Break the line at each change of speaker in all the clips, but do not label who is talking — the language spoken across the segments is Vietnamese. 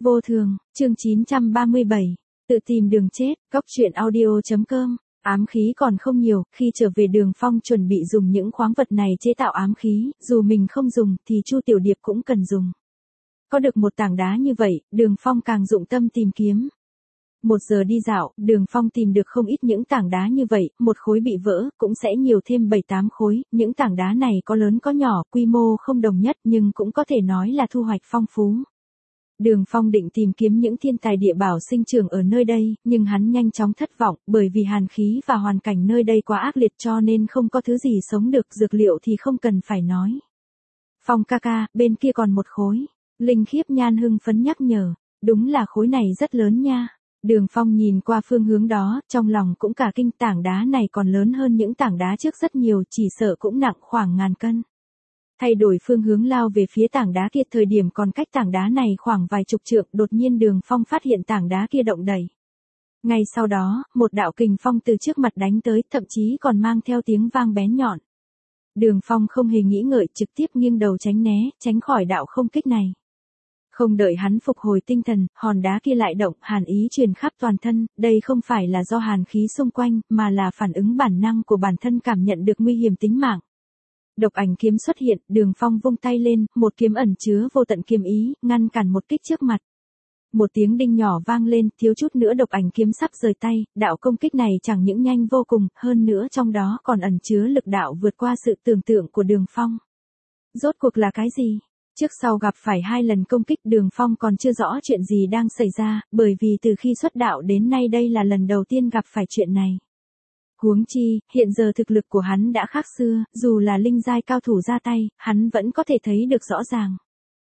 Vô thường, chương 937, tự tìm đường chết, góc truyện audio.com. Ám khí còn không nhiều, khi trở về Đường Phong chuẩn bị dùng những khoáng vật này chế tạo ám khí, dù mình không dùng thì Chu Tiểu Điệp cũng cần dùng. Có được một tảng đá như vậy, Đường Phong càng dụng tâm tìm kiếm. 1 giờ đi dạo, Đường Phong tìm được không ít những tảng đá như vậy, một khối bị vỡ, cũng sẽ nhiều thêm 7-8 khối, những tảng đá này có lớn có nhỏ, quy mô không đồng nhất nhưng cũng có thể nói là thu hoạch phong phú. Đường Phong định tìm kiếm những thiên tài địa bảo sinh trưởng ở nơi đây, nhưng hắn nhanh chóng thất vọng, bởi vì hàn khí và hoàn cảnh nơi đây quá ác liệt cho nên không có thứ gì sống được, dược liệu thì không cần phải nói. Phong ca ca, bên kia còn một khối. Linh Khiếp Nhan hưng phấn nhắc nhở, đúng là khối này rất lớn nha. Đường Phong nhìn qua phương hướng đó, trong lòng cũng cả kinh, tảng đá này còn lớn hơn những tảng đá trước rất nhiều, chỉ sợ cũng nặng khoảng ngàn cân. Thay đổi phương hướng lao về phía tảng đá kia, thời điểm còn cách tảng đá này khoảng vài chục trượng, đột nhiên Đường Phong phát hiện tảng đá kia động đẩy. Ngay sau đó, một đạo kình phong từ trước mặt đánh tới, thậm chí còn mang theo tiếng vang bén nhọn. Đường Phong không hề nghĩ ngợi, trực tiếp nghiêng đầu tránh né, tránh khỏi đạo không kích này. Không đợi hắn phục hồi tinh thần, hòn đá kia lại động, hàn ý truyền khắp toàn thân, đây không phải là do hàn khí xung quanh, mà là phản ứng bản năng của bản thân cảm nhận được nguy hiểm tính mạng. Độc ảnh kiếm xuất hiện, Đường Phong vung tay lên, một kiếm ẩn chứa vô tận kiếm ý, ngăn cản một kích trước mặt. Một tiếng đinh nhỏ vang lên, thiếu chút nữa độc ảnh kiếm sắp rời tay, đạo công kích này chẳng những nhanh vô cùng, hơn nữa trong đó còn ẩn chứa lực đạo vượt qua sự tưởng tượng của Đường Phong. Rốt cuộc là cái gì? Trước sau gặp phải 2 lần công kích, Đường Phong còn chưa rõ chuyện gì đang xảy ra, bởi vì từ khi xuất đạo đến nay đây là lần đầu tiên gặp phải chuyện này. Huống chi, hiện giờ thực lực của hắn đã khác xưa, dù là linh giai cao thủ ra tay, hắn vẫn có thể thấy được rõ ràng.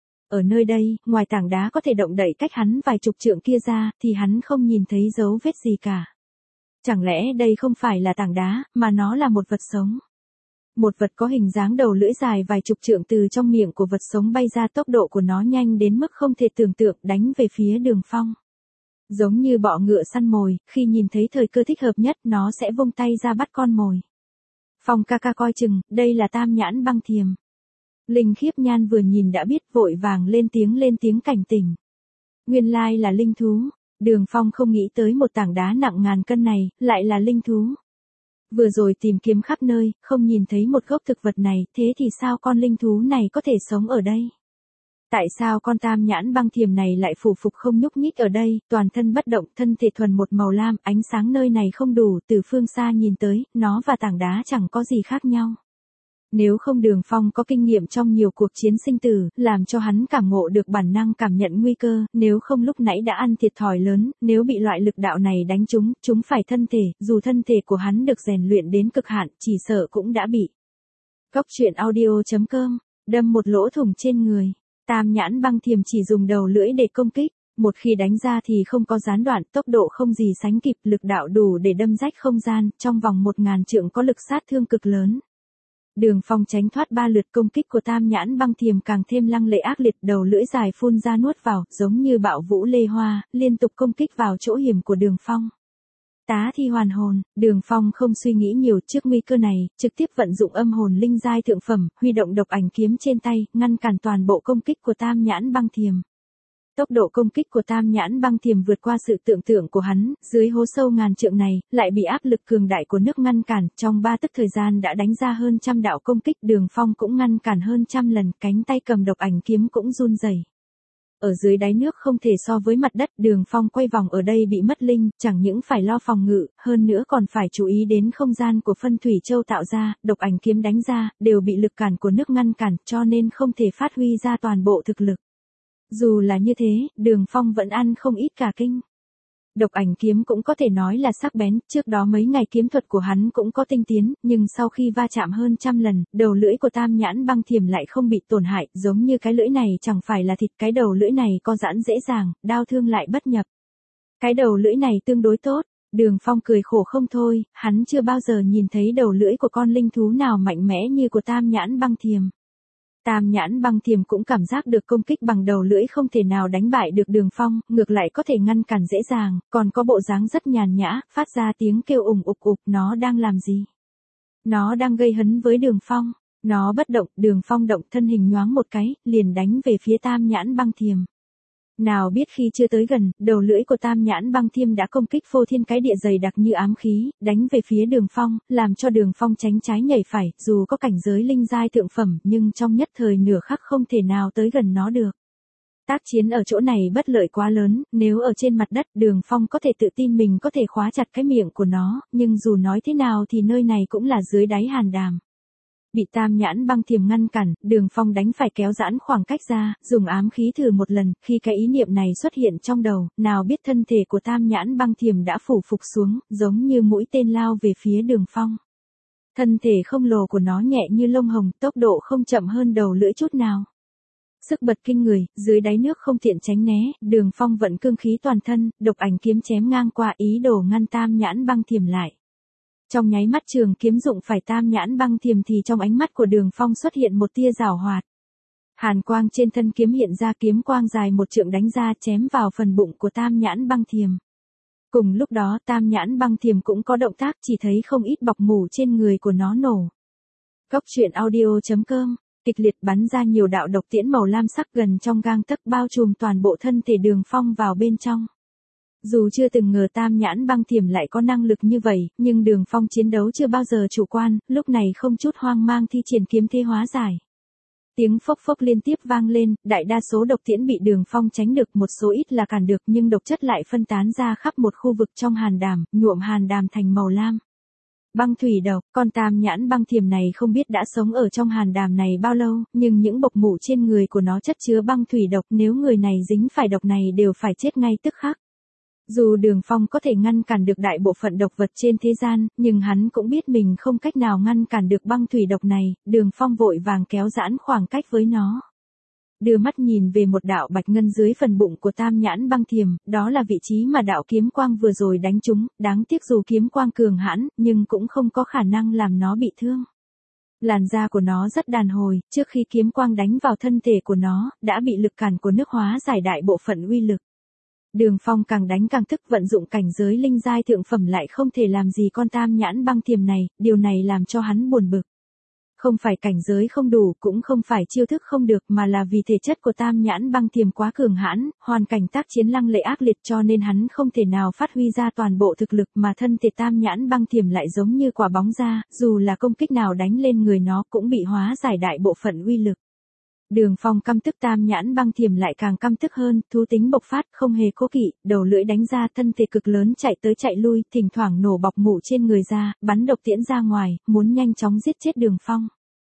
Ở nơi đây, ngoài tảng đá có thể động đậy cách hắn vài chục trượng kia ra, thì hắn không nhìn thấy dấu vết gì cả. Chẳng lẽ đây không phải là tảng đá, mà nó là một vật sống? Một vật có hình dáng đầu lưỡi dài vài chục trượng từ trong miệng của vật sống bay ra, tốc độ của nó nhanh đến mức không thể tưởng tượng, đánh về phía Đường Phong. Giống như bọ ngựa săn mồi, khi nhìn thấy thời cơ thích hợp nhất, nó sẽ vung tay ra bắt con mồi. Phong ca ca coi chừng, đây là Tam Nhãn Băng Thiềm. Linh Khiếp Nhan vừa nhìn đã biết, vội vàng lên tiếng cảnh tỉnh. Nguyên lai là linh thú. Đường Phong không nghĩ tới một tảng đá nặng ngàn cân này, lại là linh thú. Vừa rồi tìm kiếm khắp nơi, không nhìn thấy một gốc thực vật này, thế thì sao con linh thú này có thể sống ở đây? Tại sao con Tam Nhãn Băng Thiềm này lại phủ phục không nhúc nhích ở đây, toàn thân bất động, thân thể thuần một màu lam, ánh sáng nơi này không đủ, từ phương xa nhìn tới, nó và tảng đá chẳng có gì khác nhau. Nếu không Đường Phong có kinh nghiệm trong nhiều cuộc chiến sinh tử, làm cho hắn cảm ngộ được bản năng cảm nhận nguy cơ, nếu không lúc nãy đã ăn thiệt thòi lớn, nếu bị loại lực đạo này đánh trúng phải thân thể, dù thân thể của hắn được rèn luyện đến cực hạn, chỉ sợ cũng đã bị. Góc truyện audio.com, đâm một lỗ thủng trên người. Tam Nhãn Băng Thiềm chỉ dùng đầu lưỡi để công kích, một khi đánh ra thì không có gián đoạn, tốc độ không gì sánh kịp, lực đạo đủ để đâm rách không gian, trong vòng 1000 trượng có lực sát thương cực lớn. Đường Phong tránh thoát 3 lượt công kích của Tam Nhãn Băng Thiềm, càng thêm lăng lệ ác liệt, đầu lưỡi dài phun ra nuốt vào, giống như bạo vũ lê hoa, liên tục công kích vào chỗ hiểm của Đường Phong. Tá thi hoàn hồn, Đường Phong không suy nghĩ nhiều trước nguy cơ này, trực tiếp vận dụng âm hồn linh giai thượng phẩm, huy động độc ảnh kiếm trên tay, ngăn cản toàn bộ công kích của Tam Nhãn Băng Thiềm. Tốc độ công kích của Tam Nhãn Băng Thiềm vượt qua sự tưởng tượng của hắn, dưới hố sâu ngàn trượng này, lại bị áp lực cường đại của nước ngăn cản, trong 3 tức thời gian đã đánh ra hơn 100 đạo công kích, Đường Phong cũng ngăn cản hơn 100 lần, cánh tay cầm độc ảnh kiếm cũng run rẩy. Ở dưới đáy nước không thể so với mặt đất, Đường Phong quay vòng ở đây bị mất linh, chẳng những phải lo phòng ngự, hơn nữa còn phải chú ý đến không gian của phân thủy châu tạo ra, độc ảnh kiếm đánh ra, đều bị lực cản của nước ngăn cản, cho nên không thể phát huy ra toàn bộ thực lực. Dù là như thế, Đường Phong vẫn ăn không ít cả kinh. Độc ảnh kiếm cũng có thể nói là sắc bén, trước đó mấy ngày kiếm thuật của hắn cũng có tinh tiến, nhưng sau khi va chạm hơn 100 lần, đầu lưỡi của Tam Nhãn Băng Thiềm lại không bị tổn hại, giống như cái lưỡi này chẳng phải là thịt, cái đầu lưỡi này có giãn dễ dàng, đao thương lại bất nhập. Cái đầu lưỡi này tương đối tốt. Đường Phong cười khổ không thôi, hắn chưa bao giờ nhìn thấy đầu lưỡi của con linh thú nào mạnh mẽ như của Tam Nhãn Băng Thiềm. Tam Nhãn Băng Thiềm cũng cảm giác được công kích bằng đầu lưỡi không thể nào đánh bại được Đường Phong, ngược lại có thể ngăn cản dễ dàng, còn có bộ dáng rất nhàn nhã, phát ra tiếng kêu ủng ục ục, nó đang làm gì? Nó đang gây hấn với Đường Phong. Nó bất động, Đường Phong động, thân hình nhoáng một cái, liền đánh về phía Tam Nhãn Băng Thiềm. Nào biết khi chưa tới gần, đầu lưỡi của Tam Nhãn Băng Thiêm đã công kích phô thiên cái địa dày đặc như ám khí, đánh về phía Đường Phong, làm cho Đường Phong tránh trái nhảy phải, dù có cảnh giới linh giai thượng phẩm, nhưng trong nhất thời nửa khắc không thể nào tới gần nó được. Tác chiến ở chỗ này bất lợi quá lớn, nếu ở trên mặt đất, Đường Phong có thể tự tin mình có thể khóa chặt cái miệng của nó, nhưng dù nói thế nào thì nơi này cũng là dưới đáy hàn đàm. Bị Tam Nhãn Băng Thiềm ngăn cản, Đường Phong đánh phải kéo giãn khoảng cách ra, dùng ám khí thử một lần, khi cái ý niệm này xuất hiện trong đầu, nào biết thân thể của Tam Nhãn Băng Thiềm đã phủ phục xuống, giống như mũi tên lao về phía Đường Phong. Thân thể không lồ của nó nhẹ như lông hồng, tốc độ không chậm hơn đầu lưỡi chút nào. Sức bật kinh người, dưới đáy nước không tiện tránh né, Đường Phong vận cương khí toàn thân, độc ảnh kiếm chém ngang qua ý đồ ngăn Tam Nhãn Băng Thiềm lại. Trong nháy mắt trường kiếm dụng phải Tam Nhãn Băng Thiềm thì trong ánh mắt của Đường Phong xuất hiện một tia giảo hoạt. Hàn quang trên thân kiếm hiện ra, kiếm quang dài một trượng đánh ra chém vào phần bụng của Tam Nhãn Băng Thiềm. Cùng lúc đó Tam Nhãn Băng Thiềm cũng có động tác, chỉ thấy không ít bọc mủ trên người của nó nổ. Góc truyện audio.com, kịch liệt bắn ra nhiều đạo độc tiễn màu lam sắc gần trong gang tấc bao trùm toàn bộ thân thể Đường Phong vào bên trong. Dù chưa từng ngờ Tam Nhãn Băng Thiềm lại có năng lực như vậy, nhưng Đường Phong chiến đấu chưa bao giờ chủ quan, lúc này không chút hoang mang thi triển kiếm thế hóa giải. Tiếng phốc phốc liên tiếp vang lên, đại đa số độc tiễn bị Đường Phong tránh được, một số ít là cản được, nhưng độc chất lại phân tán ra khắp một khu vực trong hàn đàm, nhuộm hàn đàm thành màu lam. Băng thủy độc, con Tam Nhãn Băng Thiềm này không biết đã sống ở trong hàn đàm này bao lâu, nhưng những bộc mủ trên người của nó chất chứa băng thủy độc, nếu người này dính phải độc này đều phải chết ngay tức khắc. Dù Đường Phong có thể ngăn cản được đại bộ phận độc vật trên thế gian, nhưng hắn cũng biết mình không cách nào ngăn cản được băng thủy độc này, Đường Phong vội vàng kéo giãn khoảng cách với nó. Đưa mắt nhìn về một đạo bạch ngân dưới phần bụng của Tam Nhãn Băng Thiềm, đó là vị trí mà đạo kiếm quang vừa rồi đánh trúng, đáng tiếc dù kiếm quang cường hãn, nhưng cũng không có khả năng làm nó bị thương. Làn da của nó rất đàn hồi, trước khi kiếm quang đánh vào thân thể của nó, đã bị lực cản của nước hóa giải đại bộ phận uy lực. Đường Phong càng đánh càng thức, vận dụng cảnh giới linh giai thượng phẩm lại không thể làm gì con Tam Nhãn Băng Thiềm này, điều này làm cho hắn buồn bực. Không phải cảnh giới không đủ, cũng không phải chiêu thức không được, mà là vì thể chất của Tam Nhãn Băng Thiềm quá cường hãn, hoàn cảnh tác chiến lăng lệ ác liệt, cho nên hắn không thể nào phát huy ra toàn bộ thực lực, mà thân thể Tam Nhãn Băng Thiềm lại giống như quả bóng da, dù là công kích nào đánh lên người nó cũng bị hóa giải đại bộ phận uy lực. Đường Phong căm tức Tam Nhãn Băng Thiềm lại càng căm tức hơn, thú tính bộc phát, không hề cố kỵ, đầu lưỡi đánh ra, thân thể cực lớn chạy tới chạy lui, thỉnh thoảng nổ bọc mủ trên người ra, bắn độc tiễn ra ngoài, muốn nhanh chóng giết chết Đường Phong.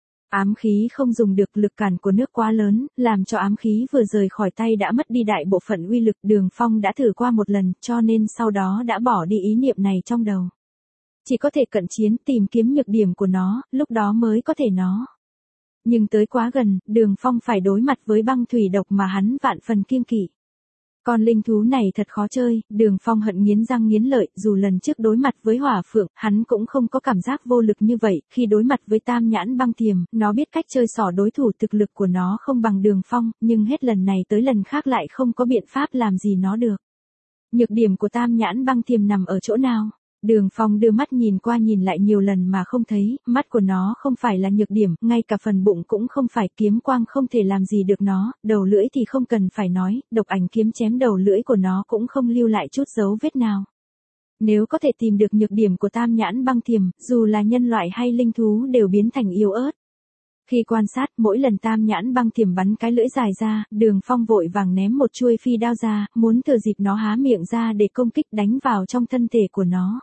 Ám khí không dùng được, lực cản của nước quá lớn, làm cho ám khí vừa rời khỏi tay đã mất đi đại bộ phận uy lực. Đường Phong đã thử qua một lần, cho nên sau đó đã bỏ đi ý niệm này trong đầu. Chỉ có thể cận chiến, tìm kiếm nhược điểm của nó, lúc đó mới có thể nó. Nhưng tới quá gần, Đường Phong phải đối mặt với băng thủy độc mà hắn vạn phần kiêng kỵ. Con linh thú này thật khó chơi, Đường Phong hận nghiến răng nghiến lợi, dù lần trước đối mặt với Hỏa Phượng, hắn cũng không có cảm giác vô lực như vậy, khi đối mặt với Tam Nhãn Băng Thiềm, nó biết cách chơi xỏ đối thủ, thực lực của nó không bằng Đường Phong, nhưng hết lần này tới lần khác lại không có biện pháp làm gì nó được. Nhược điểm của Tam Nhãn Băng Thiềm nằm ở chỗ nào? Đường Phong đưa mắt nhìn qua nhìn lại nhiều lần mà không thấy, mắt của nó không phải là nhược điểm, ngay cả phần bụng cũng không phải, kiếm quang không thể làm gì được nó, đầu lưỡi thì không cần phải nói, độc ảnh kiếm chém đầu lưỡi của nó cũng không lưu lại chút dấu vết nào. Nếu có thể tìm được nhược điểm của Tam Nhãn Băng Thiềm, dù là nhân loại hay linh thú đều biến thành yếu ớt. Khi quan sát, mỗi lần Tam Nhãn Băng Thiềm bắn cái lưỡi dài ra, Đường Phong vội vàng ném một chuôi phi đao ra, muốn thừa dịp nó há miệng ra để công kích đánh vào trong thân thể của nó.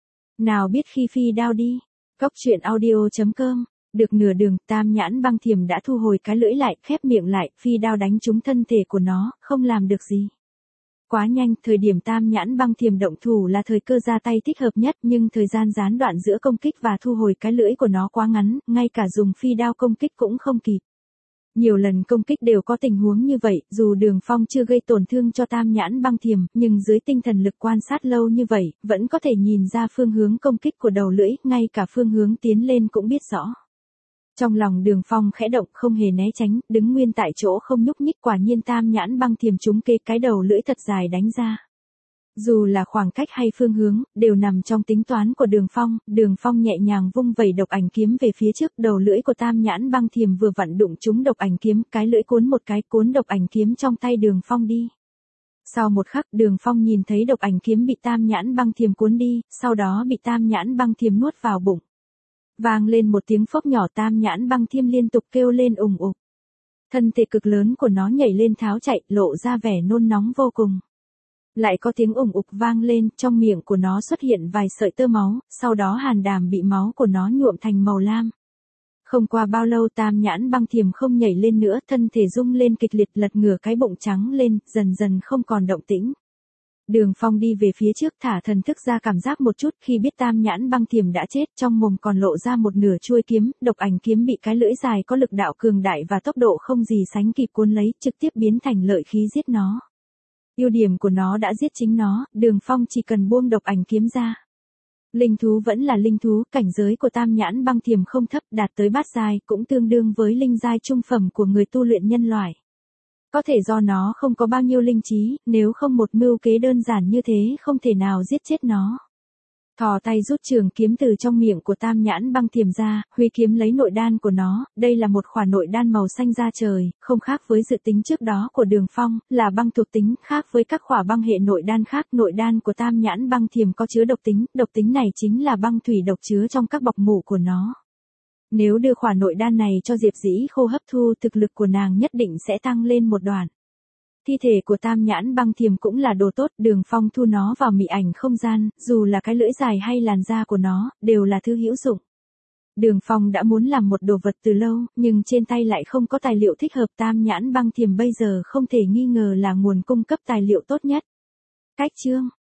Nào biết khi phi đao đi, góc truyện audio.com, được nửa đường, Tam Nhãn Băng Thiềm đã thu hồi cái lưỡi lại, khép miệng lại, phi đao đánh trúng thân thể của nó, không làm được gì. Quá nhanh, thời điểm Tam Nhãn Băng Thiềm động thủ là thời cơ ra tay thích hợp nhất, nhưng thời gian gián đoạn giữa công kích và thu hồi cái lưỡi của nó quá ngắn, ngay cả dùng phi đao công kích cũng không kịp. Nhiều lần công kích đều có tình huống như vậy, dù Đường Phong chưa gây tổn thương cho Tam Nhãn Băng Thiềm, nhưng dưới tinh thần lực quan sát lâu như vậy, vẫn có thể nhìn ra phương hướng công kích của đầu lưỡi, ngay cả phương hướng tiến lên cũng biết rõ. Trong lòng Đường Phong khẽ động, không hề né tránh, đứng nguyên tại chỗ không nhúc nhích, quả nhiên Tam Nhãn Băng Thiềm trúng kê cái đầu lưỡi thật dài đánh ra. Dù là khoảng cách hay phương hướng, đều nằm trong tính toán của Đường Phong nhẹ nhàng vung vẩy độc ảnh kiếm về phía trước, đầu lưỡi của Tam Nhãn Băng Thiềm vừa vặn đụng trúng độc ảnh kiếm, cái lưỡi cuốn một cái, cuốn độc ảnh kiếm trong tay Đường Phong đi. Sau một khắc Đường Phong nhìn thấy độc ảnh kiếm bị tam nhãn băng thiềm cuốn đi, sau đó bị tam nhãn băng thiềm nuốt vào bụng. Vang lên một tiếng phốc nhỏ, tam nhãn băng thiềm liên tục kêu lên ùng ục. Thân thể cực lớn của nó nhảy lên tháo chạy, lộ ra vẻ nôn nóng vô cùng. Lại có tiếng ùng ục vang lên, trong miệng của nó xuất hiện vài sợi tơ máu, sau đó hàn đàm bị máu của nó nhuộm thành màu lam. Không qua bao lâu tam nhãn băng thiềm không nhảy lên nữa, thân thể rung lên kịch liệt, lật ngửa cái bụng trắng lên, dần dần không còn động tĩnh. Đường Phong đi về phía trước, thả thần thức ra cảm giác một chút, khi biết tam nhãn băng thiềm đã chết, trong mồm còn lộ ra một nửa chuôi kiếm, độc ảnh kiếm bị cái lưỡi dài có lực đạo cường đại và tốc độ không gì sánh kịp cuốn lấy, trực tiếp biến thành lợi khí giết nó. Ưu điểm của nó đã giết chính nó, Đường Phong chỉ cần buông độc ảnh kiếm ra. Linh thú vẫn là linh thú, cảnh giới của tam nhãn băng thiềm không thấp, đạt tới bát giai, cũng tương đương với linh giai trung phẩm của người tu luyện nhân loại. Có thể do nó không có bao nhiêu linh trí, nếu không một mưu kế đơn giản như thế không thể nào giết chết nó. Thò tay rút trường kiếm từ trong miệng của tam nhãn băng thiềm ra, huy kiếm lấy nội đan của nó, đây là một khỏa nội đan màu xanh da trời, không khác với dự tính trước đó của Đường Phong, là băng thuộc tính, khác với các khỏa băng hệ nội đan khác. Nội đan của tam nhãn băng thiềm có chứa độc tính này chính là băng thủy độc chứa trong các bọc mủ của nó. Nếu đưa khỏa nội đan này cho Diệp Dĩ Khô hấp thu, thực lực của nàng nhất định sẽ tăng lên một đoạn. Thi thể của tam nhãn băng thiềm cũng là đồ tốt, Đường Phong thu nó vào mị ảnh không gian, dù là cái lưỡi dài hay làn da của nó, đều là thứ hữu dụng. Đường Phong đã muốn làm một đồ vật từ lâu, nhưng trên tay lại không có tài liệu thích hợp. Tam nhãn băng thiềm bây giờ không thể nghi ngờ là nguồn cung cấp tài liệu tốt nhất. Cách chương